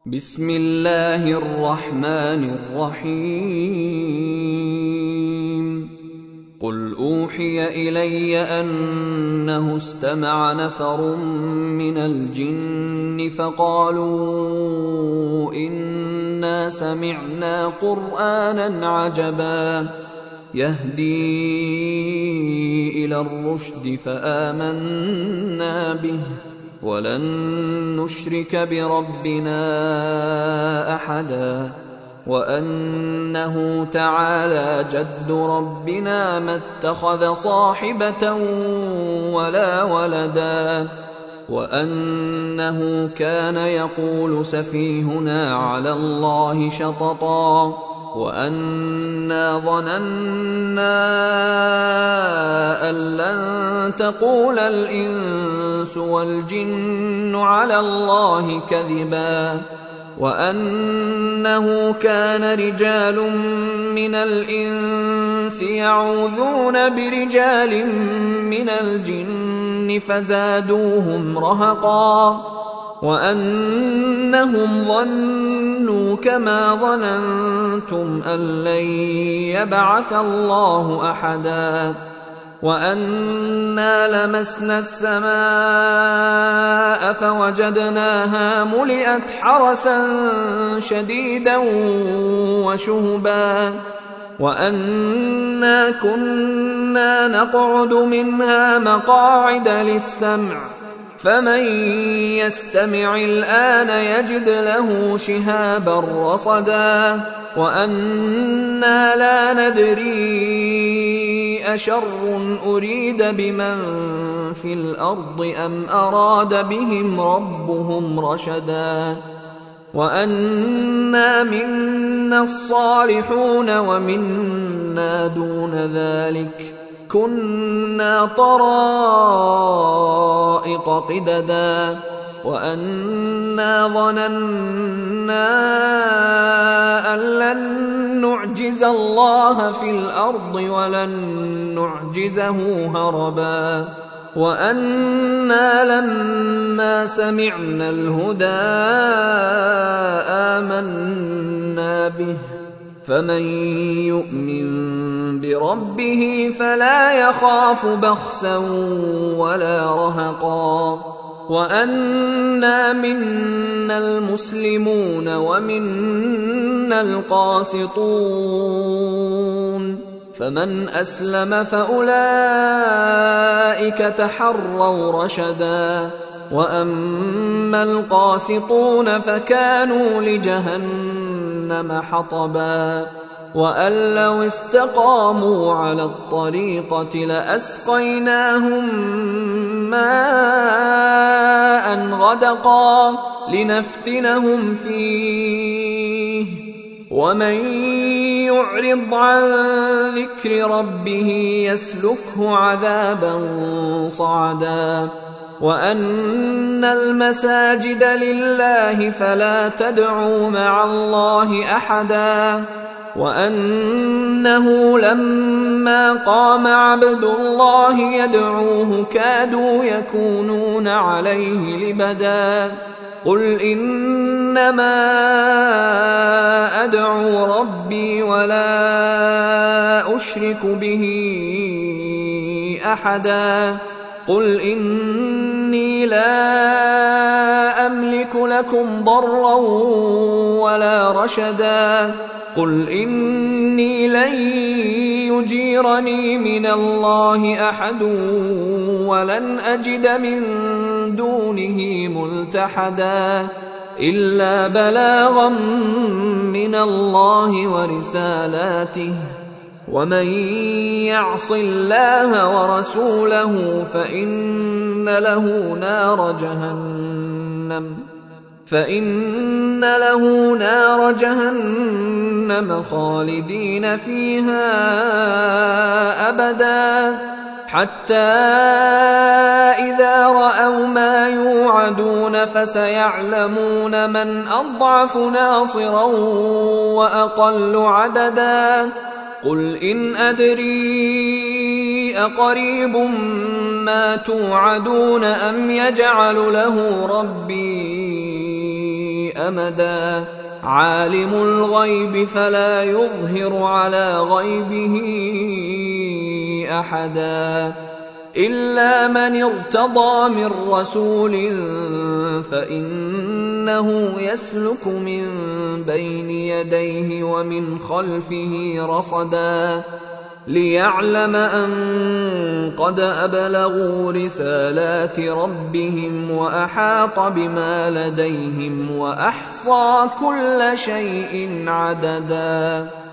بسم الله الرحمن الرحيم قل أوحي إلي أنه استمع نفر من الجن فقالوا إنا سمعنا قرآنا عجبا يهدي إلى الرشد فآمنا به ولن نشرك بربنا أحدا وأنه تعالى جد ربنا ما اتخذ صاحبة ولا ولدا وأنه كان يقول سفيهنا على الله شططا وأنا ظننا أن لن تقول الإنس والجن على الله كذبا وأنه كان رجال من الإنس يعوذون برجال من الجن فزادوهم رهقا وأنهم ظنوا كما ظننتم أن لن يبعث الله أحدا وأنا لمسنا السماء فوجدناها ملئت حرسا شديدا وشهبا وأنا كنا نقعد منها مقاعد للسمع فمن يستمع الآن يجد له شهابا رصدا وأنا لا ندري أشر أريد بمن في الأرض أم أراد بهم ربهم رشدا وأنا منا الصالحون ومنا دون ذلك كنا طرائق قددا وأنا ظننا أن لن نعجز الله في الأرض ولن نعجزه هربا وأنا لما سمعنا الهدى آمنا به فمن يؤمن بربه فلا يخاف بخسا ولا رهقا وأنا منا المسلمون ومنا القاسطون فمن أسلم فأولئك تحروا رشدا وأما القاسطون فكانوا لجهنم حطبا وأن لو استقاموا على الطريقة لأسقيناهم ماء غدقا لنفتنهم فيه ومن يعرض عن ذكر ربه يسلكه عذابا صعدا وأن المساجد لله فلا تدعوا مع الله أحدا وأنه لما قام عبد الله يدعوه كادوا يكونون عليه لبدا قل إنما أدعو ربي ولا أشرك به أحدا قل إني لا أملك لكم ضرا ولا رشدا قل إني لن يجيرني من الله أحد ولن أجد من دونه ملتحدا إلا بلاغا من الله ورسالاته ومن يعص الله ورسوله فإن له نار جهنم خالدين فيها أبدا حتى إذا رأوا ما يوعدون فسيعلمون من أضعف ناصرا وأقل عددا قل إن أدري أقريب ما توعدون أم يجعل له ربي أمدا عالم الغيب فلا يظهر على غيبه أحدا إلا من ارتضى من رسول فإنه يسلك من بين يديه ومن خلفه رصدا ليعلم أن قد أبلغوا رسالات ربهم وأحاط بما لديهم وأحصى كل شيء عددا.